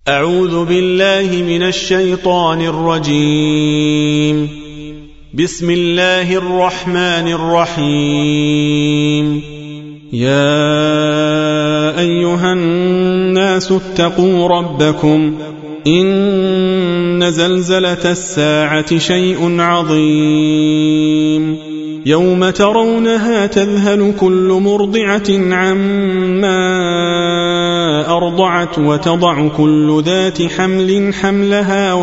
أعوذ بالله من الشيطان الرجيم. بسم الله الرحمن الرحيم. يا أيها الناس اتقوا ربكم إن زلزلة الساعة شيء عظيم يوم ترونها تذهل كل مرضعة عما أرضعت وتضع كل ذات حمل حملها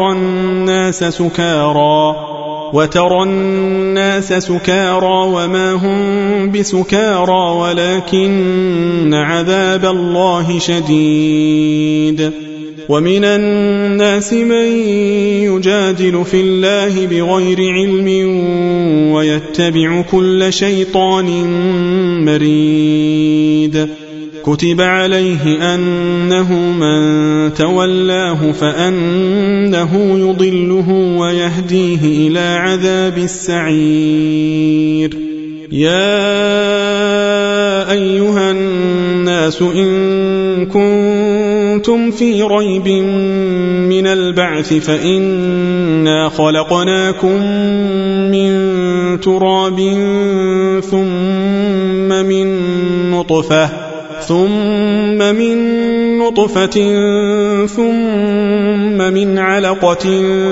وترى الناس سكارى وما هم بسكارى ولكن عذاب الله شديد. ومن الناس من يجادل في الله بغير علم ويتبع كل شيطان مريد. كتب عليه أنه من تولاه فأنه يضله ويهديه إلى عذاب السعير. يا أيها الناس إن كنتم في ريب من البعث فإنا خلقناكم من تراب ثم من نطفة ثم من علقة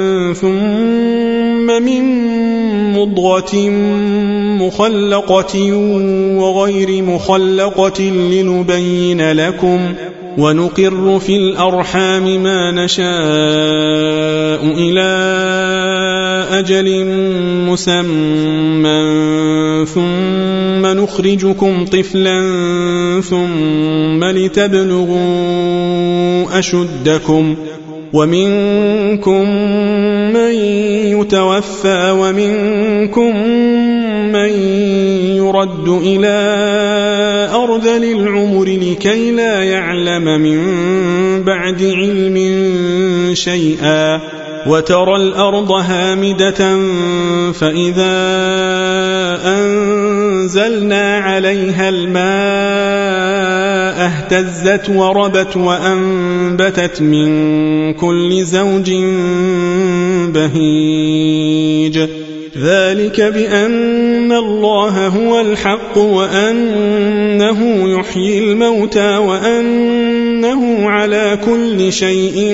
ثم من مضغة مخلقة وغير مخلقة لنبين لكم ونقر في الأرحام ما نشاء إلى أجل مسمى ثم نخرجكم طفلا ثم لتبلغوا أشدكم ومنكم من يتوفى ومنكم من يرد إلى أرذل العمر لكي لا يعلم من بعد علم شيئا. وترى الأرض هامدة فإذا أنزلنا عليها الماء اهتزت وربت وأنبتت من كل زوج بهيج. ذلك بأن الله هو الحق وأنه يحيي الموتى وأنه على كل شيء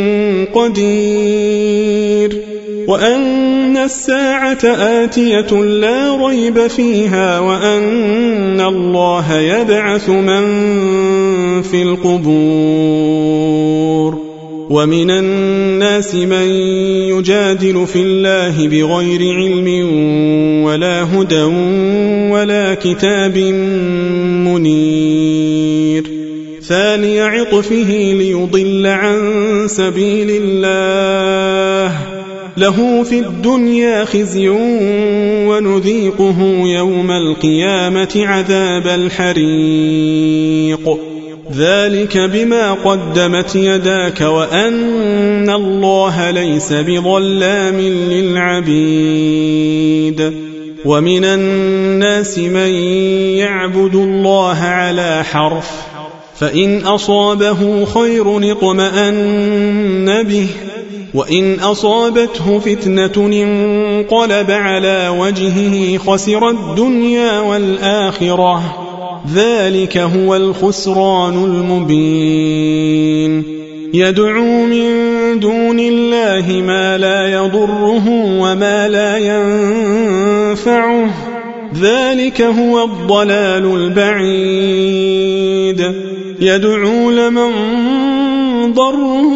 قدير وأن الساعة آتية لا ريب فيها وأن الله يبعث من في القبور. ومن الناس من يجادل في الله بغير علم ولا هدى ولا كتاب منير. ثاني عطفه ليضل عن سبيل الله له في الدنيا خزي ونذيقه يوم القيامة عذاب الحريق. ذلك بما قدمت يداك وأن الله ليس بظلام للعبيد. ومن الناس من يعبد الله على حرف فإن أصابه خير اطمأن به وإن أصابته فتنة انقلب على وجهه خسر الدنيا والآخرة. ذلك هو الخسران المبين. يدعو من دون الله ما لا يضره وما لا ينفعه. ذلك هو الضلال البعيد. يدعو لمن ضره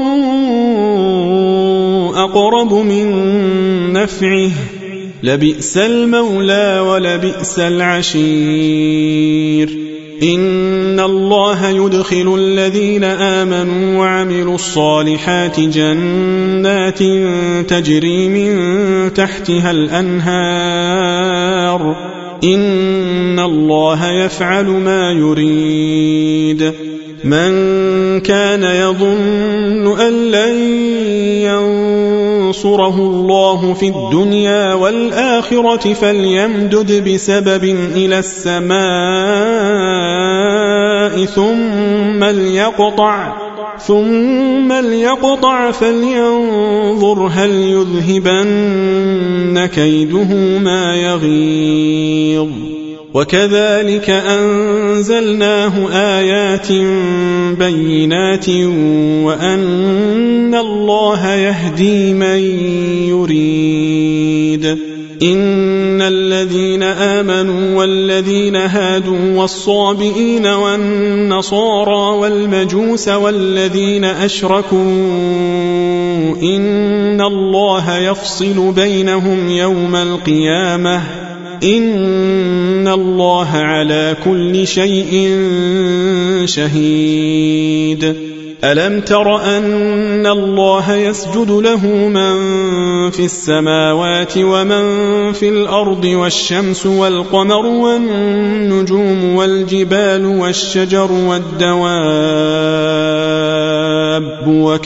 أقرب من نفعه لبئس المولى ولبئس العشير. إن الله يدخل الذين آمنوا وعملوا الصالحات جنات تجري من تحتها الأنهار. إن الله يفعل ما يريد. من كان يظن أن لن ينصره الله في الدنيا والآخرة فليمدد بسبب إلى السماء ثم ليقطع فلينظر هل يذهبن كيده ما يغيظ وكذلك أنزلناه آيات بينات وأن الله يهدي من يريد إن الذين آمنوا والذين هادوا والصابئين والنصارى والمجوس والذين أشركوا إن الله يفصل بينهم يوم القيامة إن الله على كل شيء شهيد ألم تر أن الله يسجد له من في السماوات ومن في الأرض والشمس والقمر والنجوم والجبال والشجر والدواب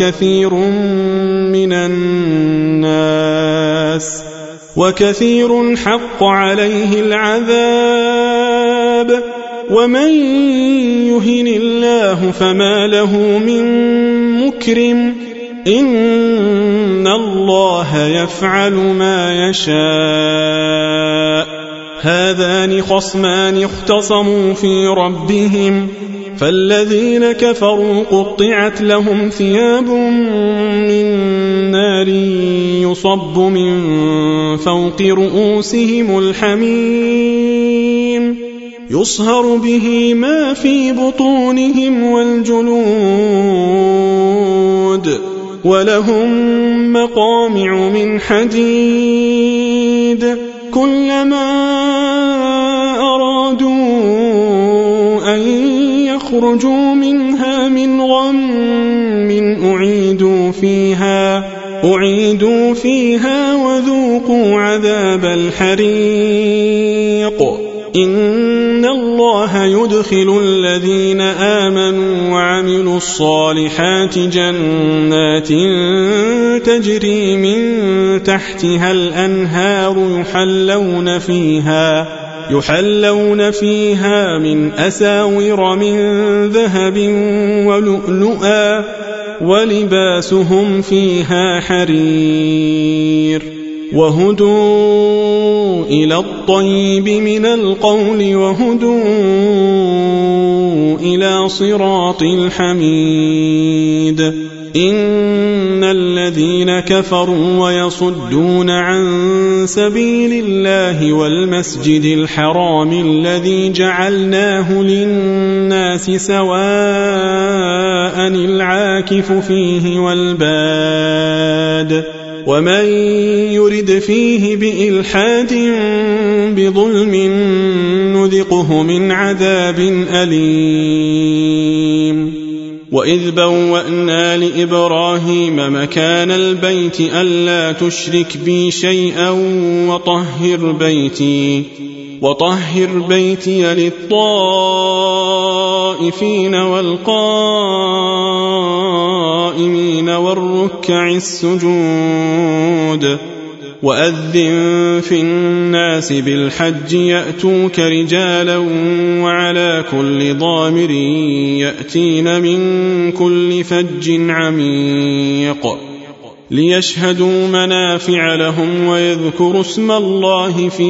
وكثير حق عليه العذاب ومن يهن الله فما له من مكرم إن الله يفعل ما يشاء هذان خصمان اختصموا في ربهم فالذين كفروا قطعت لهم ثياب من نار يصب من فوق رؤوسهم الحميم يصهر به ما في بطونهم والجلود ولهم مقامع من حديد كلما أرادوا أن يخرجوا منها من غم أعيدوا فيها وذوقوا عذاب الحريق إن الله يدخل الذين آمنوا وعملوا الصالحات جنات تجري من تحتها الأنهار يحلون فيها من أساور من ذهب ولؤلؤا ولباسهم فيها حرير وهدوا إلى الطيب من القول وهدوا إلى صراط الحميد إن الذين كفروا ويصدون عن سبيل الله والمسجد الحرام الذي جعلناه للناس سواء العاكف فيه والباد ومن يرد فيه بإلحاد بظلم نذقه من عذاب أليم وإذ بوأنا لإبراهيم مكان البيت ألا تشرك بي شيئا وطهر بيتي للطائفين والقائمين والركع السجود وأذن في الناس بالحج يأتوك رجالا وعلى كل ضامر يأتين من كل فج عميق ليشهدوا منافع لهم ويذكروا اسم الله في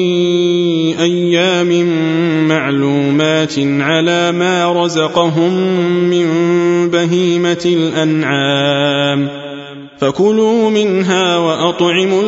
أيام معلومات على ما رزقهم من بهيمة الأنعام فكلوا منها وأطعموا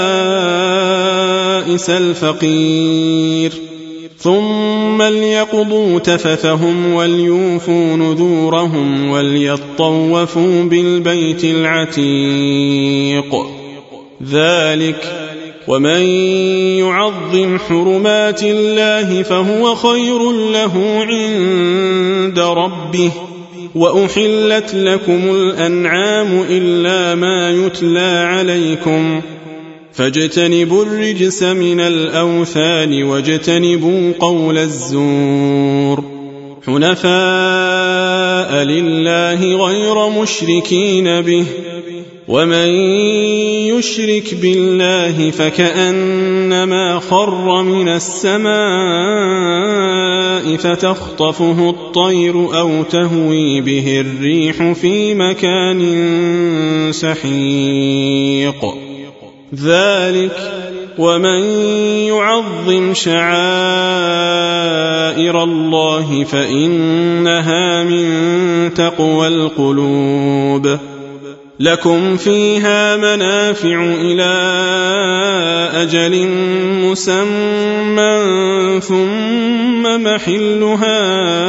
البائس الفقير ثم ليقضوا تفثهم وليوفوا نذورهم وليطوفوا بالبيت العتيق ذلك ومن يعظم حرمات الله فهو خير له عند ربه وأحلت لكم الأنعام إلا ما يتلى عليكم فاجتنبوا الرجس من الأوثان واجتنبوا قول الزور حنفاء لله غير مشركين به ومن يشرك بالله فكأنما خر من السماء فتخطفه الطير أو تهوي به الريح في مكان سحيق ذلك ومن يعظم شعائر الله فإنها من تقوى القلوب لكم فيها منافع إلى أجل مسمى ثم محلها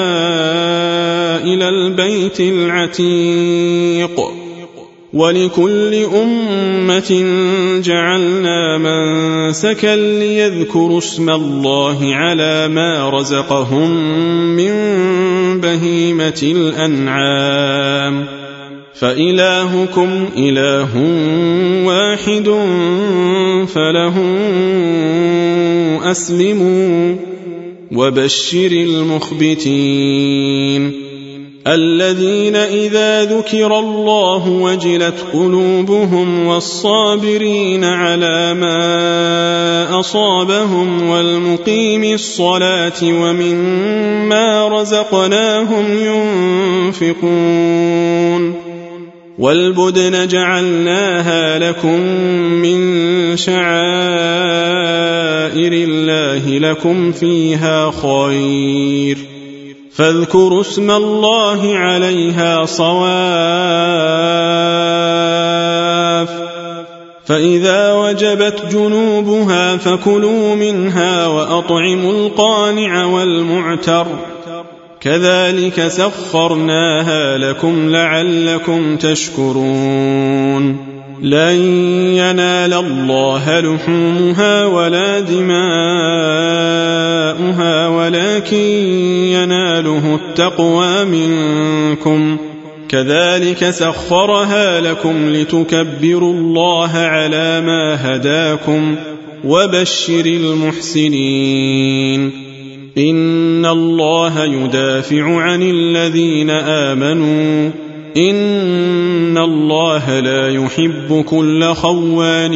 إلى البيت العتيق ولكل أمة جعلنا منسكا ليذكروا اسم الله على ما رزقهم من بهيمة الأنعام فإلهكم إله واحد فله أسلموا وبشر المخبتين الذين إذا ذكر الله وجلت قلوبهم والصابرين على ما أصابهم والمقيم الصلاة ومما رزقناهم ينفقون والبدن جعلناها لكم من شعائر الله لكم فيها خير فاذكروا اسم الله عليها صواف فإذا وجبت جنوبها فكلوا منها وأطعموا القانع والمعتر كذلك سخرناها لكم لعلكم تشكرون لن ينال الله لحومها ولا دماؤها ولكن يناله التقوى منكم كذلك سخرها لكم لتكبروا الله على ما هداكم وبشر المحسنين إن الله يدافع عن الذين آمنوا إن الله لا يحب كل خوان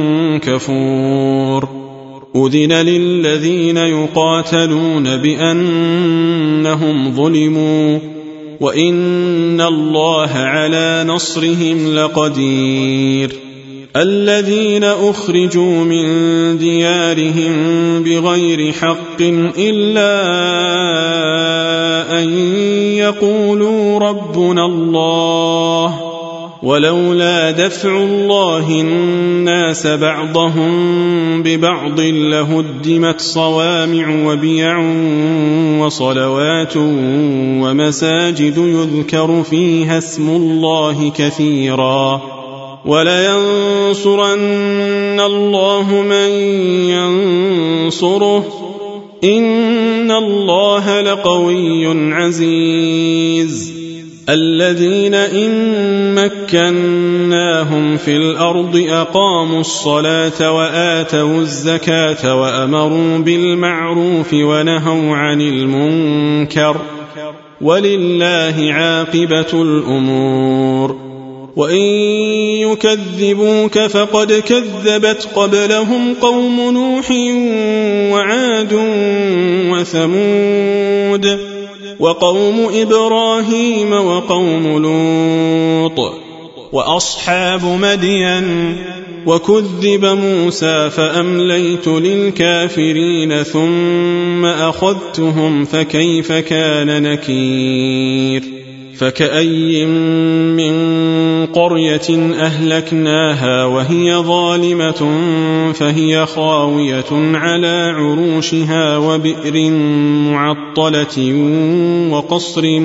كفور أذن للذين يقاتلون بأنهم ظلموا وإن الله على نصرهم لقدير الذين أخرجوا من ديارهم بغير حق إلا أن يقولوا ربنا الله ولولا دفع الله الناس بعضهم ببعض لهدمت صوامع وبيع وصلوات ومساجد يذكر فيها اسم الله كثيرا ولينصرن الله من ينصره إن الله لقوي عزيز الذين إن مكناهم في الأرض أقاموا الصلاة وآتوا الزكاة وأمروا بالمعروف ونهوا عن المنكر ولله عاقبة الأمور وإن يكذبوك فقد كذبت قبلهم قوم نوح وعاد وثمود وقوم إبراهيم وقوم لوط وأصحاب مدين وكذب موسى فأمليت للكافرين ثم أخذتهم فكيف كان نكير فكأي من قرية أهلكناها وهي ظالمة فهي خاوية على عروشها وبئر معطلة وقصر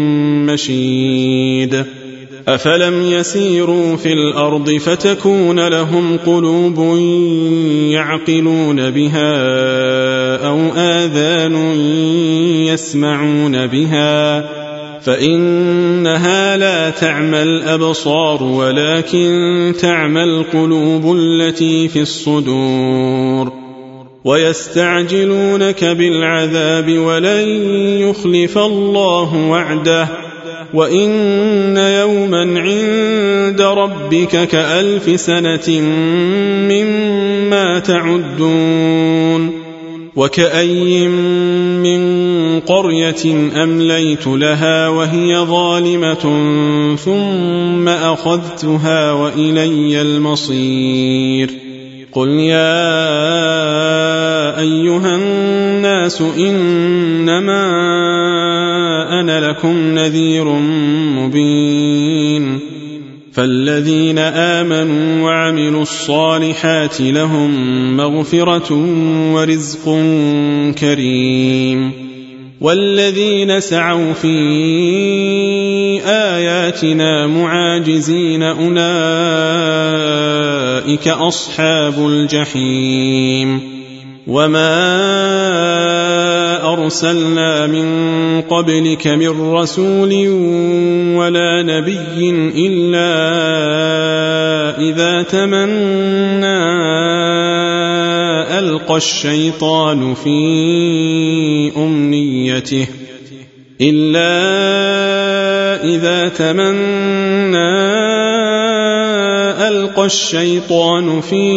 مشيد أفلم يسيروا في الأرض فتكون لهم قلوب يعقلون بها أو آذان يسمعون بها فإنها لا تعمى الأبصار ولكن تعمى القلوب التي في الصدور ويستعجلونك بالعذاب ولن يخلف الله وعده وإن يوما عند ربك كألف سنة مما تعدون وكأي من قرية أمليت لها وهي ظالمة ثم أخذتها وإلي المصير قل يا أيها الناس إنما أنا لكم نذير مبين فالذين آمنوا وعملوا الصالحات لهم مغفرة ورزق كريم والذين سعوا في آياتنا معاجزين أولئك أصحاب الجحيم وما أرسلنا من قبلك من رسول ولا نبي إلا إذا تمنى ألقى الشيطان في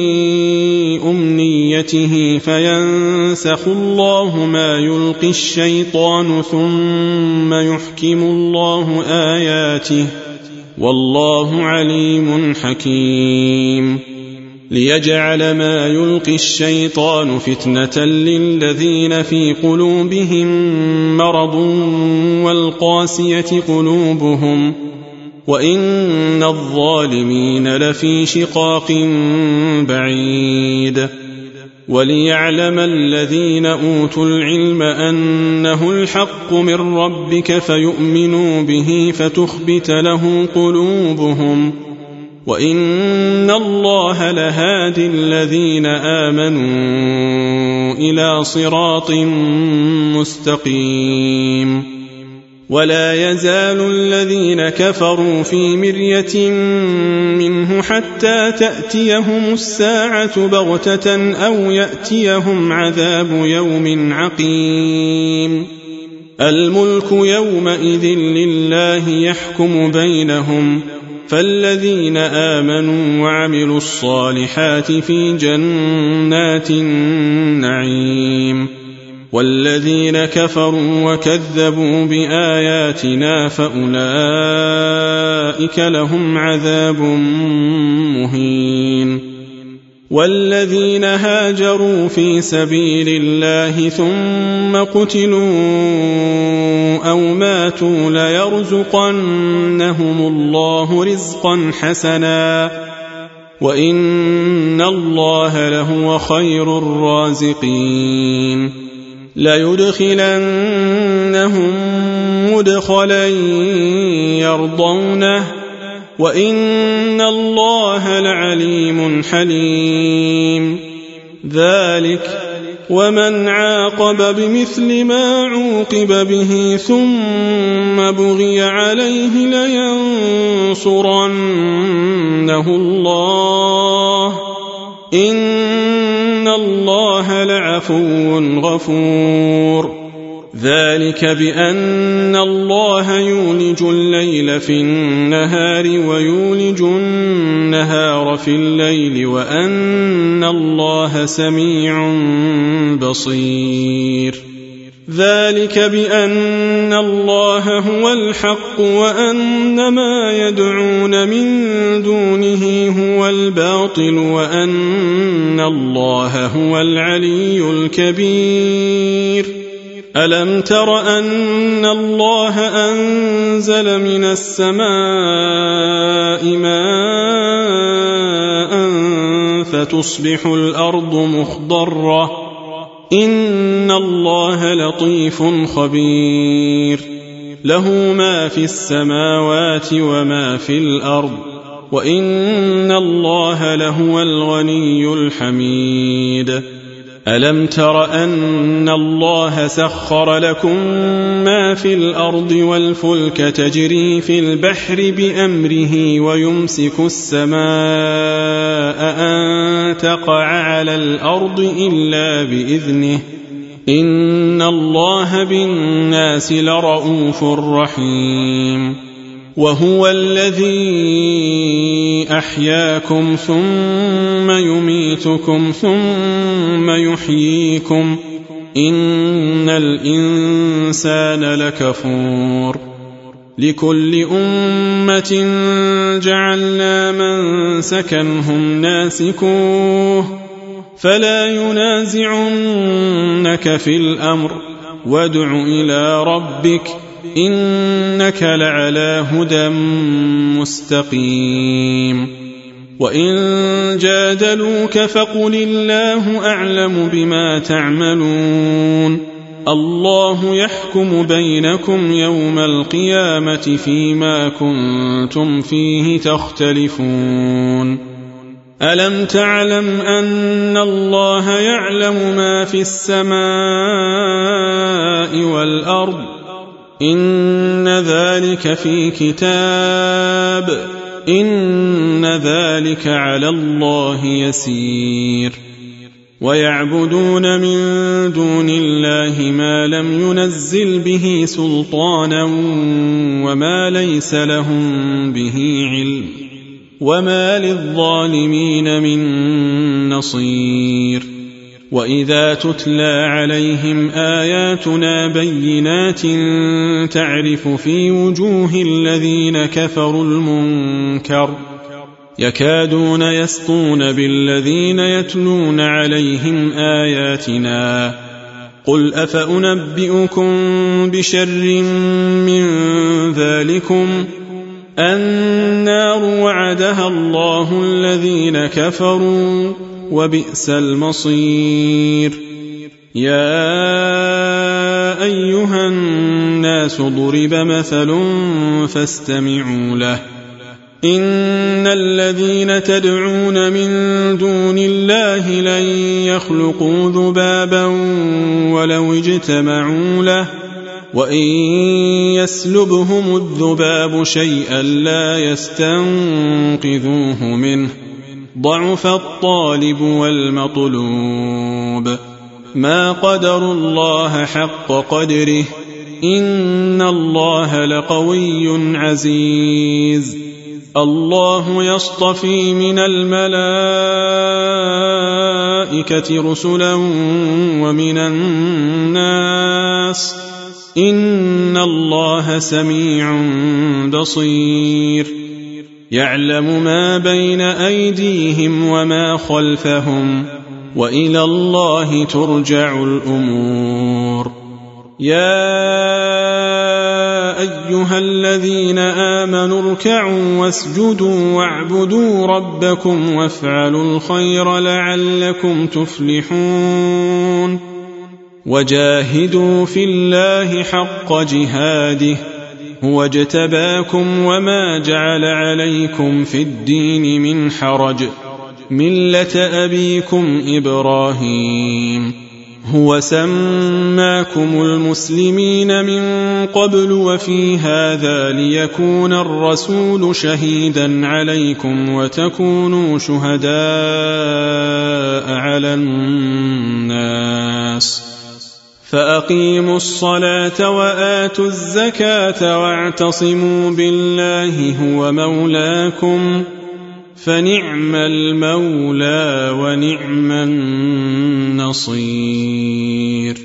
أمنيته فينسخ الله ما يلقي الشيطان ثم يحكم الله آياته والله عليم حكيم ليجعل ما يلقي الشيطان فتنة للذين في قلوبهم مرض والقاسية قلوبهم وإن الظالمين لفي شقاق بعيد وليعلم الذين أوتوا العلم أنه الحق من ربك فيؤمنوا به فتخبت له قلوبهم وإن الله لهادي الذين آمنوا إلى صراط مستقيم ولا يزال الذين كفروا في مرية منه حتى تأتيهم الساعة بغتة أو يأتيهم عذاب يوم عقيم الملك يومئذ لله يحكم بينهم فالذين آمنوا وعملوا الصالحات في جنات النعيم والذين كفروا وكذبوا بآياتنا فأولئك لهم عذاب مهين والذين هاجروا في سبيل الله ثم قتلوا أو ماتوا ليرزقنهم الله رزقا حسنا وإن الله لهو خير الرازقين ليدخلنهم مدخلا يرضونه وإن الله لعليم حليم ذلك ومن عاقب بمثل ما عوقب به ثم بغي عليه لينصرنه الله إن الله لعفو غفور ذلك بأن الله يولج الليل في النهار ويولج النهار في الليل وأن الله سميع بصير ذلك بأن الله هو الحق وأن ما يدعون من دونه هو الباطل وأن الله هو العلي الكبير ألم تر أن الله أنزل من السماء ماء فتصبح الأرض مخضرة إن الله لطيف خبير له ما في السماوات وما في الأرض وإن الله لهو الغني الحميد ألم تر أن الله سخر لكم ما في الأرض والفلك تجري في البحر بأمره ويمسك السماء أن تقع على الأرض إلا بإذنه إن الله بالناس لرءوف رحيم وهو الذي أحياكم ثم يميتكم ثم يحييكم إن الإنسان لكفور لكل أمة جعلنا منسكا هم ناسكوه فلا ينازعنك في الأمر وادع إلى ربك إنك لعلى هدى مستقيم وإن جادلوك فقل الله أعلم بما تعملون الله يحكم بينكم يوم القيامة فيما كنتم فيه تختلفون ألم تعلم أن الله يعلم ما في السماء والأرض إن ذلك في كتاب إن ذلك على الله يسير ويعبدون من دون الله ما لم ينزل به سلطانا وما ليس لهم به علم وما للظالمين من نصير وإذا تتلى عليهم آياتنا بينات تعرف في وجوه الذين كفروا المنكر يكادون يسطون بالذين يتلون عليهم آياتنا قل أفأنبئكم بشر من ذلكم النار وعدها الله الذين كفروا وبئس المصير يا أيها الناس ضرب مثل فاستمعوا له إن الذين تدعون من دون الله لن يخلقوا ذبابا ولو اجتمعوا له وإن يسلبهم الذباب شيئا لا يستنقذوه منه ضعف الطالب والمطلوب ما قدروا الله حق قدره إن الله لقوي عزيز الله يصطفي من الملائكة رسلا ومن الناس إن الله سميع بصير يعلم ما بين أيديهم وما خلفهم وإلى الله ترجع الأمور يا أيها الذين آمنوا اركعوا واسجدوا واعبدوا ربكم وافعلوا الخير لعلكم تفلحون وجاهدوا في الله حق جهاده هو اجتباكم وما جعل عليكم في الدين من حرج ملة أبيكم إبراهيم هو سماكم المسلمين من قبل وفي هذا ليكون الرسول شهيدا عليكم وتكونوا شهداء على الناس فأقيموا الصلاة وآتوا الزكاة واعتصموا بالله هو مولاكم فنعم المولى ونعم النصير